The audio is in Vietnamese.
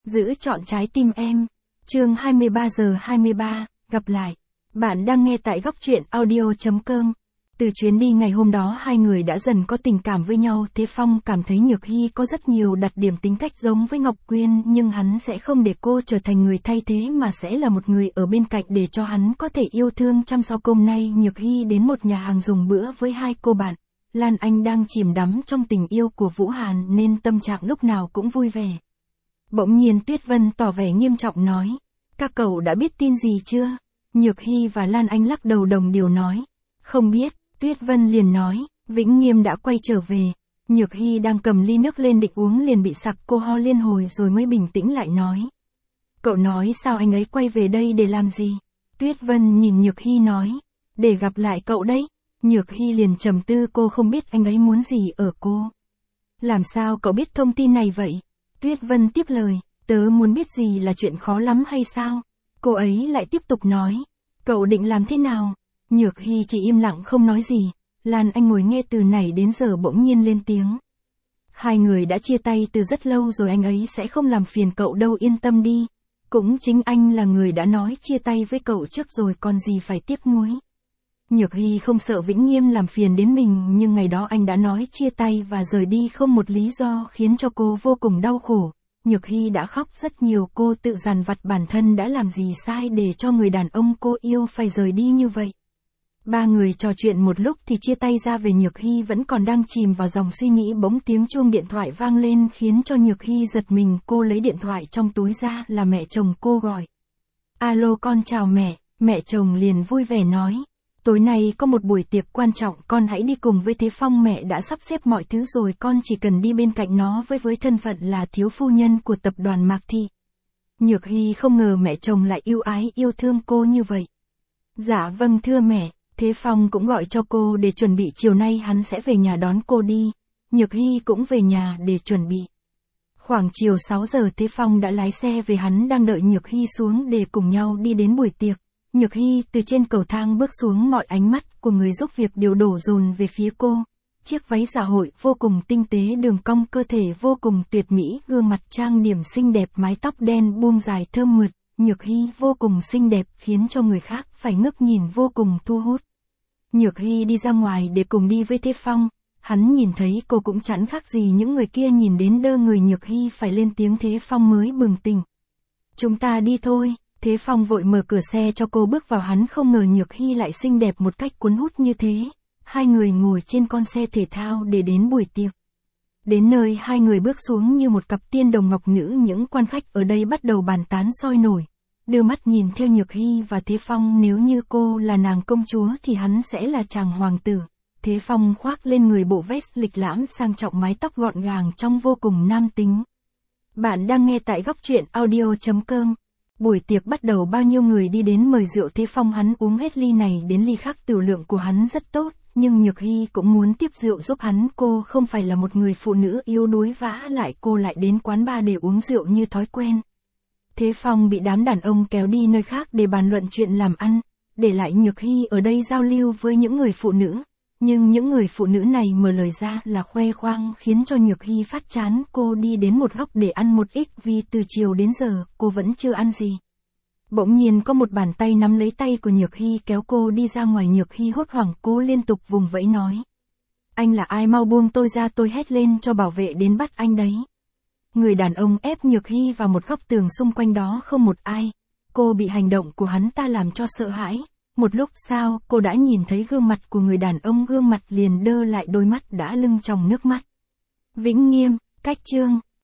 Giữ trọn trái tim em. Chương 23:23, gặp lại. Bạn đang nghe tại góc truyện audio.com. Từ chuyến đi ngày hôm đó hai người đã dần có tình cảm với nhau. Thế Phong cảm thấy Nhược Hy có rất nhiều đặc điểm tính cách giống với Ngọc Quyên, nhưng hắn sẽ không để cô trở thành người thay thế mà sẽ là một người ở bên cạnh để cho hắn có thể yêu thương chăm sóc. Hôm nay Nhược Hy đến một nhà hàng dùng bữa với hai cô bạn. Lan Anh đang chìm đắm trong tình yêu của Vũ Hàn nên tâm trạng lúc nào cũng vui vẻ. Bỗng nhiên Tuyết Vân tỏ vẻ nghiêm trọng nói, các cậu đã biết tin gì chưa? Nhược Hy và Lan Anh lắc đầu đồng điều nói, không biết. Tuyết Vân liền nói, Vĩnh Nghiêm đã quay trở về. Nhược Hy đang cầm ly nước lên định uống liền bị sặc, cô ho liên hồi rồi mới bình tĩnh lại nói. Cậu nói sao anh ấy quay về đây để làm gì? Tuyết Vân nhìn Nhược Hy nói, để gặp lại cậu đấy. Nhược Hy liền trầm tư, cô không biết anh ấy muốn gì ở cô. Làm sao cậu biết thông tin này vậy? Tuyết Vân tiếp lời, tớ muốn biết gì là chuyện khó lắm hay sao? Cô ấy lại tiếp tục nói, cậu định làm thế nào? Nhược Hy chỉ im lặng không nói gì. Lan Anh ngồi nghe từ nãy đến giờ bỗng nhiên lên tiếng. Hai người đã chia tay từ rất lâu rồi, anh ấy sẽ không làm phiền cậu đâu, yên tâm đi. Cũng chính anh là người đã nói chia tay với cậu trước rồi, còn gì phải tiếc nuối. Nhược Hy không sợ Vĩnh Nghiêm làm phiền đến mình, nhưng ngày đó anh đã nói chia tay và rời đi không một lý do khiến cho cô vô cùng đau khổ. Nhược Hy đã khóc rất nhiều, cô tự dằn vặt bản thân đã làm gì sai để cho người đàn ông cô yêu phải rời đi như vậy. Ba người trò chuyện một lúc thì chia tay ra về. Nhược Hy vẫn còn đang chìm vào dòng suy nghĩ, bỗng tiếng chuông điện thoại vang lên khiến cho Nhược Hy giật mình. Cô lấy điện thoại trong túi ra, là mẹ chồng cô gọi. Alo, con chào mẹ. Mẹ chồng liền vui vẻ nói, tối nay có một buổi tiệc quan trọng, con hãy đi cùng với Thế Phong, mẹ đã sắp xếp mọi thứ rồi, con chỉ cần đi bên cạnh nó với thân phận là thiếu phu nhân của tập đoàn Mạc Thị. Nhược Hy không ngờ mẹ chồng lại ưu ái yêu thương cô như vậy. Dạ vâng thưa mẹ. Thế Phong cũng gọi cho cô để chuẩn bị chiều nay hắn sẽ về nhà đón cô đi. Nhược Hy cũng về nhà để chuẩn bị. Khoảng chiều 6 giờ Thế Phong đã lái xe về, hắn đang đợi Nhược Hy xuống để cùng nhau đi đến buổi tiệc. Nhược Hy từ trên cầu thang bước xuống, mọi ánh mắt của người giúp việc đều đổ dồn về phía cô. Chiếc váy dạ hội vô cùng tinh tế, đường cong cơ thể vô cùng tuyệt mỹ, gương mặt trang điểm xinh đẹp, mái tóc đen buông dài thơm mượt. Nhược Hy vô cùng xinh đẹp khiến cho người khác phải ngước nhìn, vô cùng thu hút. Nhược Hy đi ra ngoài để cùng đi với Thế Phong. Hắn nhìn thấy cô cũng chẳng khác gì những người kia, nhìn đến đơ người. Nhược Hy phải lên tiếng, Thế Phong mới bừng tỉnh. Chúng ta đi thôi. Thế Phong vội mở cửa xe cho cô bước vào, hắn không ngờ Nhược Hy lại xinh đẹp một cách cuốn hút như thế. Hai người ngồi trên con xe thể thao để đến buổi tiệc. Đến nơi hai người bước xuống như một cặp tiên đồng ngọc nữ, những quan khách ở đây bắt đầu bàn tán sôi nổi. Đưa mắt nhìn theo Nhược Hy và Thế Phong, nếu như cô là nàng công chúa thì hắn sẽ là chàng hoàng tử. Thế Phong khoác lên người bộ vest lịch lãm sang trọng, mái tóc gọn gàng trông vô cùng nam tính. Bạn đang nghe tại góc truyện audio.com. Buổi tiệc bắt đầu, bao nhiêu người đi đến mời rượu. Thế Phong hắn uống hết ly này đến ly khác, tiểu lượng của hắn rất tốt, nhưng Nhược Hy cũng muốn tiếp rượu giúp hắn. Cô không phải là một người phụ nữ yếu đuối, vả lại cô lại đến quán bar để uống rượu như thói quen. Thế Phong bị đám đàn ông kéo đi nơi khác để bàn luận chuyện làm ăn, để lại Nhược Hy ở đây giao lưu với những người phụ nữ. Nhưng những người phụ nữ này mở lời ra là khoe khoang khiến cho Nhược Hy phát chán. Cô đi đến một góc để ăn một ít, vì từ chiều đến giờ cô vẫn chưa ăn gì. Bỗng nhiên có một bàn tay nắm lấy tay của Nhược Hy kéo cô đi ra ngoài. Nhược Hy hốt hoảng, cô liên tục vùng vẫy nói, anh là ai, mau buông tôi ra, tôi hét lên cho bảo vệ đến bắt anh đấy. Người đàn ông ép Nhược Hy vào một góc tường, xung quanh đó không một ai. Cô bị hành động của hắn ta làm cho sợ hãi. Một lúc sau, cô đã nhìn thấy gương mặt của người đàn ông, gương mặt liền đơ lại, đôi mắt đã lưng tròng nước mắt. Vĩnh Nghiêm, cách chương